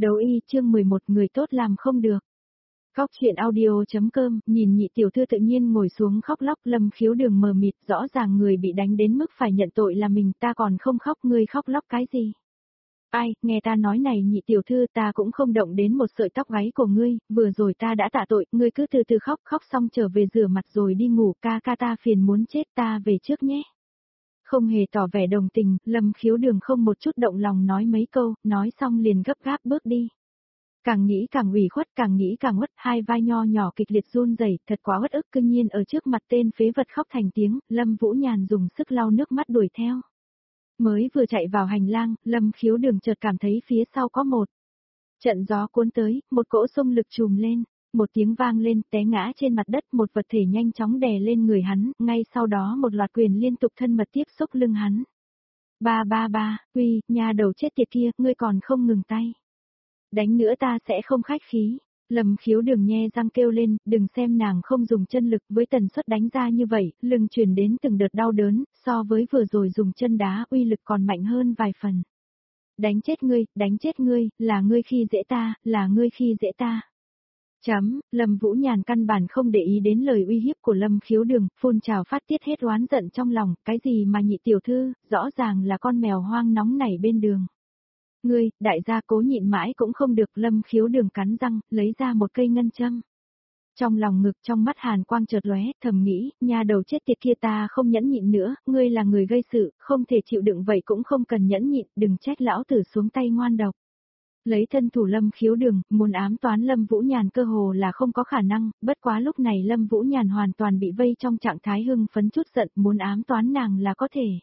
Đấu y chương 11 người tốt làm không được. Khóc chuyện audio.com, nhìn nhị tiểu thư tự nhiên ngồi xuống khóc lóc. Lâm Khiếu Đường mờ mịt, rõ ràng người bị đánh đến mức phải nhận tội là mình, ta còn không khóc, ngươi khóc lóc cái gì? Ai, nghe ta nói này nhị tiểu thư, ta cũng không động đến một sợi tóc gáy của ngươi, vừa rồi ta đã tạ tội, ngươi cứ từ từ khóc, khóc xong trở về rửa mặt rồi đi ngủ, ca ca ta phiền muốn chết, ta về trước nhé. Không hề tỏ vẻ đồng tình, Lâm Khiếu Đường không một chút động lòng nói mấy câu, nói xong liền gấp gáp bước đi. Càng nghĩ càng ủy khuất, càng nghĩ càng uất, hai vai nho nhỏ kịch liệt run rẩy, thật quá uất ức. Cương nhiên ở trước mặt tên phế vật khóc thành tiếng, Lâm Vũ Nhàn dùng sức lau nước mắt đuổi theo. Mới vừa chạy vào hành lang, Lâm Khiếu Đường chợt cảm thấy phía sau có một trận gió cuốn tới, một cỗ xung lực trùm lên, một tiếng vang lên, té ngã trên mặt đất, một vật thể nhanh chóng đè lên người hắn, ngay sau đó một loạt quyền liên tục thân mật tiếp xúc lưng hắn. Ba, uy, nhà đầu chết tiệt kia, ngươi còn không ngừng tay. Đánh nữa ta sẽ không khách khí. Lâm Khiếu Đường nhe răng kêu lên, đừng xem nàng không dùng chân lực, với tần suất đánh ra như vậy, lưng truyền đến từng đợt đau đớn, so với vừa rồi dùng chân đá uy lực còn mạnh hơn vài phần. Đánh chết ngươi, là ngươi khi dễ ta, là ngươi khi dễ ta. Lâm Vũ Nhàn căn bản không để ý đến lời uy hiếp của Lâm Khiếu Đường, phun trào phát tiết hết oán giận trong lòng, cái gì mà nhị tiểu thư, rõ ràng là con mèo hoang nóng nảy bên đường. Ngươi, đại gia cố nhịn mãi cũng không được. Lâm Khiếu Đường cắn răng, lấy ra một cây ngân châm. Trong lòng ngực trong mắt hàn quang chợt lóe, thầm nghĩ, nhà đầu chết tiệt kia ta không nhẫn nhịn nữa, ngươi là người gây sự, không thể chịu đựng vậy cũng không cần nhẫn nhịn, đừng trách lão tử xuống tay ngoan độc. Lấy thân thủ Lâm Khiếu Đường, muốn ám toán Lâm Vũ Nhàn cơ hồ là không có khả năng, bất quá lúc này Lâm Vũ Nhàn hoàn toàn bị vây trong trạng thái hưng phấn chút giận, muốn ám toán nàng là có thể.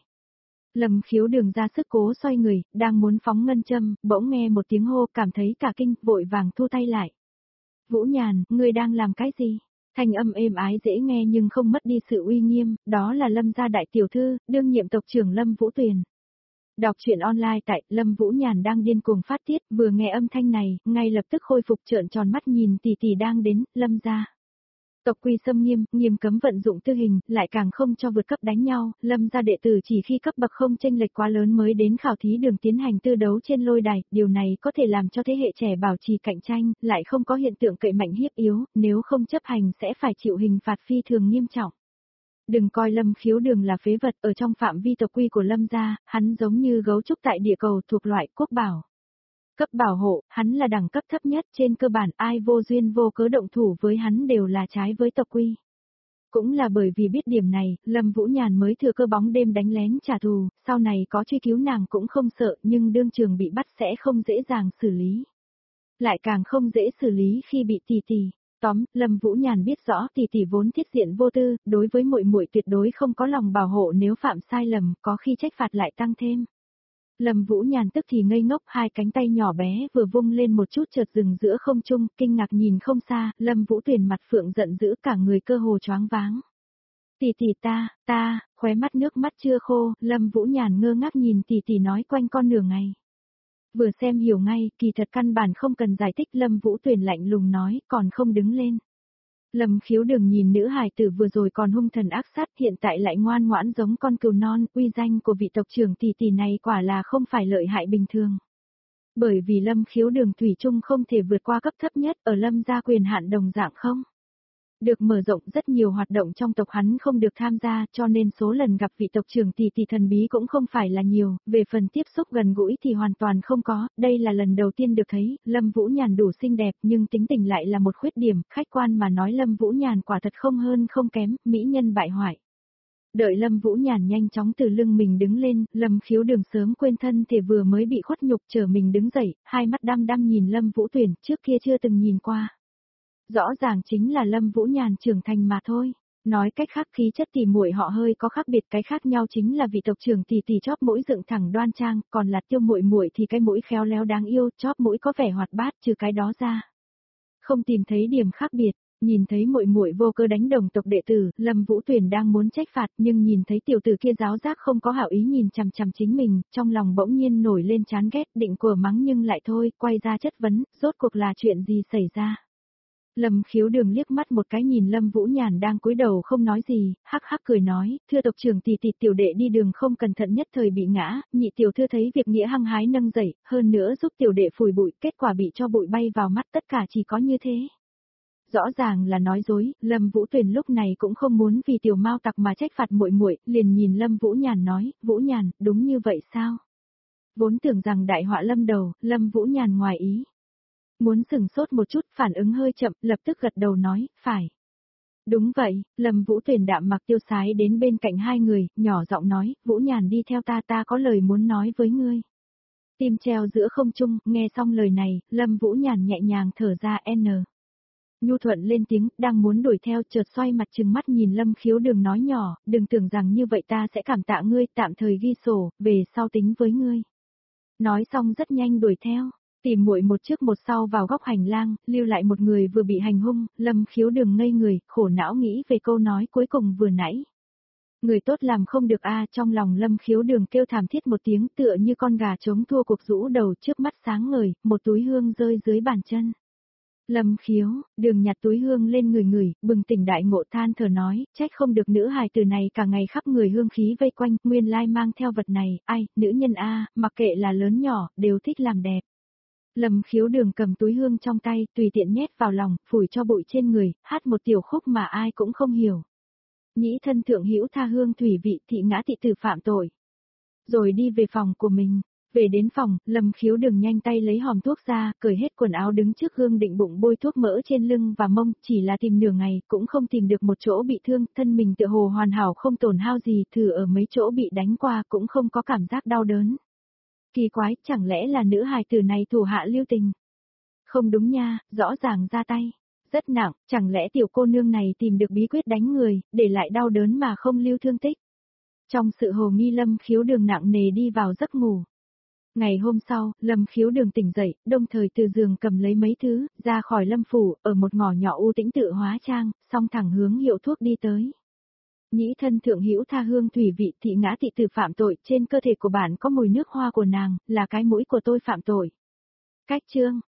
Lâm Khiếu Đường ra sức cố xoay người, đang muốn phóng ngân châm, bỗng nghe một tiếng hô, cảm thấy cả kinh, vội vàng thu tay lại. Vũ Nhàn, ngươi đang làm cái gì? Thanh âm êm ái dễ nghe nhưng không mất đi sự uy nghiêm, đó là Lâm gia đại tiểu thư, đương nhiệm tộc trưởng Lâm Vũ Tuyền. Đọc truyện online tại Lâm Vũ Nhàn đang điên cuồng phát tiết, vừa nghe âm thanh này, ngay lập tức khôi phục trợn tròn mắt nhìn tỷ tỷ đang đến, Lâm gia. Tộc quy xâm nghiêm, nghiêm cấm vận dụng tư hình, lại càng không cho vượt cấp đánh nhau, Lâm gia đệ tử chỉ khi cấp bậc không chênh lệch quá lớn mới đến khảo thí đường tiến hành tư đấu trên lôi đài, điều này có thể làm cho thế hệ trẻ bảo trì cạnh tranh, lại không có hiện tượng cậy mạnh hiếp yếu, nếu không chấp hành sẽ phải chịu hình phạt phi thường nghiêm trọng. Đừng coi Lâm Khiếu Đường là phế vật, ở trong phạm vi tộc quy của Lâm gia, hắn giống như gấu trúc tại địa cầu thuộc loại quốc bảo. Cấp bảo hộ, hắn là đẳng cấp thấp nhất, trên cơ bản ai vô duyên vô cớ động thủ với hắn đều là trái với tộc quy. Cũng là bởi vì biết điểm này, Lâm Vũ Nhàn mới thừa cơ bóng đêm đánh lén trả thù, sau này có truy cứu nàng cũng không sợ, nhưng đương trường bị bắt sẽ không dễ dàng xử lý. Lại càng không dễ xử lý khi bị tỷ tỷ. Lâm Vũ Nhàn biết rõ tỷ tỷ vốn thiết diện vô tư, đối với muội muội tuyệt đối không có lòng bảo hộ, nếu phạm sai lầm, có khi trách phạt lại tăng thêm. Lâm Vũ Nhàn tức thì ngây ngốc, hai cánh tay nhỏ bé vừa vung lên một chút chợt dừng giữa không trung, kinh ngạc nhìn không xa, Lâm Vũ Tuyền mặt phượng giận dữ, cả người cơ hồ choáng váng. Tỷ tỷ ta, khóe mắt nước mắt chưa khô, Lâm Vũ Nhàn ngơ ngác nhìn tỷ tỷ nói quanh con nửa ngày. Vừa xem hiểu ngay, kỳ thật căn bản không cần giải thích, Lâm Vũ Tuyền lạnh lùng nói, còn không đứng lên. Lâm Khiếu Đường nhìn nữ hài tử vừa rồi còn hung thần ác sát, hiện tại lại ngoan ngoãn giống con cừu non, uy danh của vị tộc trưởng tỷ tỷ này quả là không phải lợi hại bình thường. Bởi vì Lâm Khiếu Đường thủy chung không thể vượt qua cấp thấp nhất, ở Lâm gia quyền hạn đồng dạng không được mở rộng, rất nhiều hoạt động trong tộc hắn không được tham gia, cho nên số lần gặp vị tộc trưởng tỷ tỷ thần bí cũng không phải là nhiều, về phần tiếp xúc gần gũi thì hoàn toàn không có, đây là lần đầu tiên được thấy. Lâm Vũ Nhàn đủ xinh đẹp nhưng tính tình lại là một khuyết điểm, khách quan mà nói Lâm Vũ Nhàn quả thật không hơn không kém, mỹ nhân bại hoại. Đợi Lâm Vũ Nhàn nhanh chóng từ lưng mình đứng lên, Lâm Khiếu Đường sớm quên thân thể vừa mới bị khuất nhục, chờ mình đứng dậy, hai mắt đăm đăm nhìn Lâm Vũ Tuyền, trước kia chưa từng nhìn qua. Rõ ràng chính là Lâm Vũ Nhàn trưởng thành mà thôi. Nói cách khác, khí chất tỷ muội họ hơi có khác biệt, cái khác nhau chính là vị tộc trưởng tỷ tỷ chóp mũi dựng thẳng đoan trang, còn là Tiêu muội muội thì cái mũi khéo léo đáng yêu, chóp mũi có vẻ hoạt bát, trừ cái đó ra không tìm thấy điểm khác biệt. Nhìn thấy muội muội vô cơ đánh đồng tộc đệ tử, Lâm Vũ Tuyền đang muốn trách phạt, nhưng nhìn thấy tiểu tử kia giáo giác không có hảo ý nhìn chằm chằm chính mình, trong lòng bỗng nhiên nổi lên chán ghét, định của mắng nhưng lại thôi, quay ra chất vấn, rốt cuộc là chuyện gì xảy ra. Lâm Khiếu Đường liếc mắt một cái nhìn Lâm Vũ Nhàn đang cúi đầu không nói gì, hắc hắc cười nói, thưa tộc trưởng tỷ tỷ tiểu đệ đi đường không cẩn thận nhất thời bị ngã, nhị tiểu thư thấy việc nghĩa hăng hái nâng dậy, hơn nữa giúp tiểu đệ phủi bụi, kết quả bị cho bụi bay vào mắt, tất cả chỉ có như thế. Rõ ràng là nói dối, Lâm Vũ Tuyền lúc này cũng không muốn vì tiểu mao tặc mà trách phạt muội muội, liền nhìn Lâm Vũ Nhàn nói, Vũ Nhàn, đúng như vậy sao? Vốn tưởng rằng đại họa lâm đầu, Lâm Vũ Nhàn ngoài ý. Muốn sừng sốt một chút, phản ứng hơi chậm, lập tức gật đầu nói, phải. Đúng vậy, Lâm Vũ Tuyền đạm mặc tiêu sái đến bên cạnh hai người, nhỏ giọng nói, Vũ Nhàn đi theo ta có lời muốn nói với ngươi. Tim treo giữa không trung, nghe xong lời này, Lâm Vũ Nhàn nhẹ nhàng thở ra n. Nhu thuận lên tiếng, đang muốn đuổi theo chợt xoay mặt trừng mắt nhìn Lâm Khiếu Đường nói nhỏ, đừng tưởng rằng như vậy ta sẽ cảm tạ ngươi, tạm thời ghi sổ, về sau tính với ngươi. Nói xong rất nhanh đuổi theo. Tìm muội một trước một sau vào góc hành lang, lưu lại một người vừa bị hành hung, Lâm Khiếu Đường ngây người, khổ não nghĩ về câu nói cuối cùng vừa nãy. Người tốt làm không được trong lòng Lâm Khiếu Đường kêu thảm thiết một tiếng tựa như con gà trống thua cuộc rũ đầu trước mắt sáng ngời, một túi hương rơi dưới bàn chân. Lâm Khiếu, Đường nhặt túi hương lên người, bừng tỉnh đại ngộ than thở nói, trách không được nữ hài từ này cả ngày khắp người hương khí vây quanh, nguyên lai mang theo vật này, ai, nữ nhân mặc kệ là lớn nhỏ, đều thích làm đẹp. Lâm Khiếu Đường cầm túi hương trong tay, tùy tiện nhét vào lòng, phủi cho bụi trên người, hát một tiểu khúc mà ai cũng không hiểu. Nhĩ thân thượng hữu tha hương thủy vị thị ngã thị tử phạm tội. Rồi đi về phòng của mình. Về đến phòng, Lâm Khiếu Đường nhanh tay lấy hòm thuốc ra, cởi hết quần áo đứng trước gương định bụng bôi thuốc mỡ trên lưng và mông, chỉ là tìm nửa ngày, cũng không tìm được một chỗ bị thương, thân mình tựa hồ hoàn hảo không tổn hao gì, thử ở mấy chỗ bị đánh qua cũng không có cảm giác đau đớn. Kỳ quái, chẳng lẽ là nữ hài tử này thủ hạ lưu tình? Không đúng nha, rõ ràng ra tay. Rất nặng, chẳng lẽ tiểu cô nương này tìm được bí quyết đánh người, để lại đau đớn mà không lưu thương tích? Trong sự hồ nghi Lâm Khiếu Đường nặng nề đi vào giấc ngủ. Ngày hôm sau, Lâm Khiếu Đường tỉnh dậy, đồng thời từ giường cầm lấy mấy thứ, ra khỏi Lâm phủ, ở một ngõ nhỏ u tĩnh tự hóa trang, xong thẳng hướng hiệu thuốc đi tới. Nhĩ thân thượng hữu tha hương thủy vị thị ngã thị tử phạm tội, trên cơ thể của bạn có mùi nước hoa của nàng, là cái mũi của tôi phạm tội. Cách chương